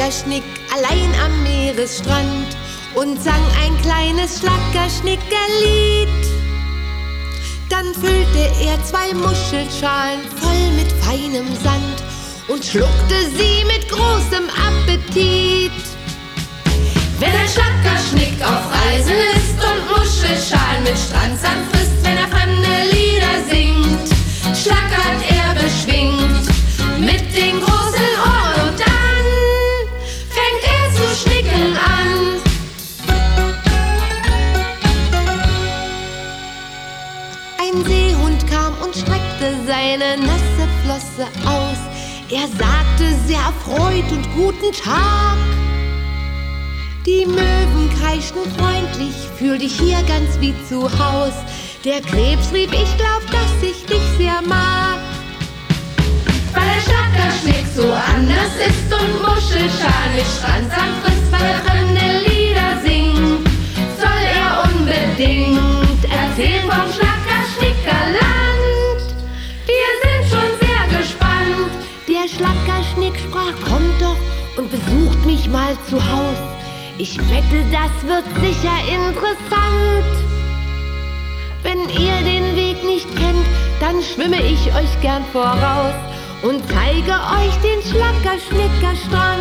Schlackerschnick allein am Meeresstrand und sang ein kleines Schlackerschnickerlied. Dann füllte er 2 Muschelschalen voll mit feinem Sand und schluckte sie mit großem Appetit. Wenn ein Schlackerschnick auf Reisen ist und Muschelschalen mit Strandsand frisst, wenn er fremde Lieder singt, schlackert er beschwingt mit den großen Ohren und dann fängt er zu schnicken an. Ein Seehund kam und streckte seine nasse Flosse aus. Er sagte sehr erfreut und guten Tag. Die Möwen kreischten freundlich, fühl dich hier ganz wie zu Haus. Der Krebs rief, ich glaub, dass ich dich sehr mag. Weil der Schlackerschnick so anders ist und Muschelschalen mit Strandsand frisst, weil er fremde Lieder singt, soll er unbedingt erzählen vom Schlackerschnickerland. Wir sind schon sehr gespannt. Der Schlackerschnick sprach, kommt doch und besucht mich mal zu Haus. Ich wette, das wird sicher interessant. Wenn ihr den Weg nicht kennt, dann schwimme ich euch gern voraus und zeige euch den Schlackerschnickerstrand.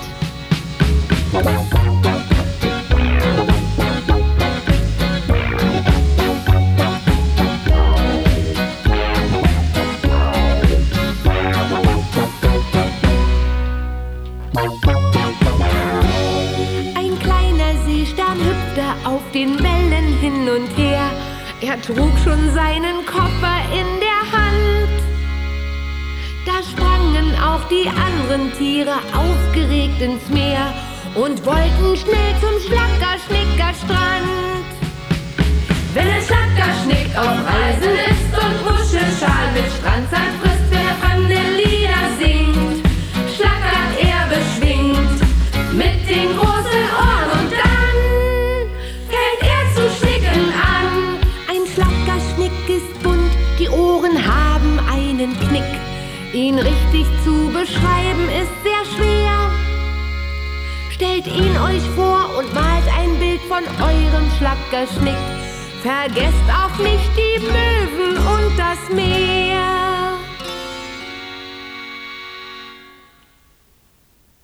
Auf den Wellen hin und her, er trug schon seinen Koffer in der Hand. Da sprangen auch die anderen Tiere aufgeregt ins Meer und wollten schnell zum Schlackerschnickerstrand. Wenn ein Schlackerschnick auf Reisen ist und Muschelschalen mit Strandsand frisst, wenn er fremde Lieder singt, schlackert er beschwingt mit den großen Ohren und dann ist bunt, die Ohren haben einen Knick. Ihn richtig zu beschreiben ist sehr schwer. Stellt ihn euch vor und malt ein Bild von eurem Schlackerschnick. Vergesst auch nicht die Möwen und das Meer.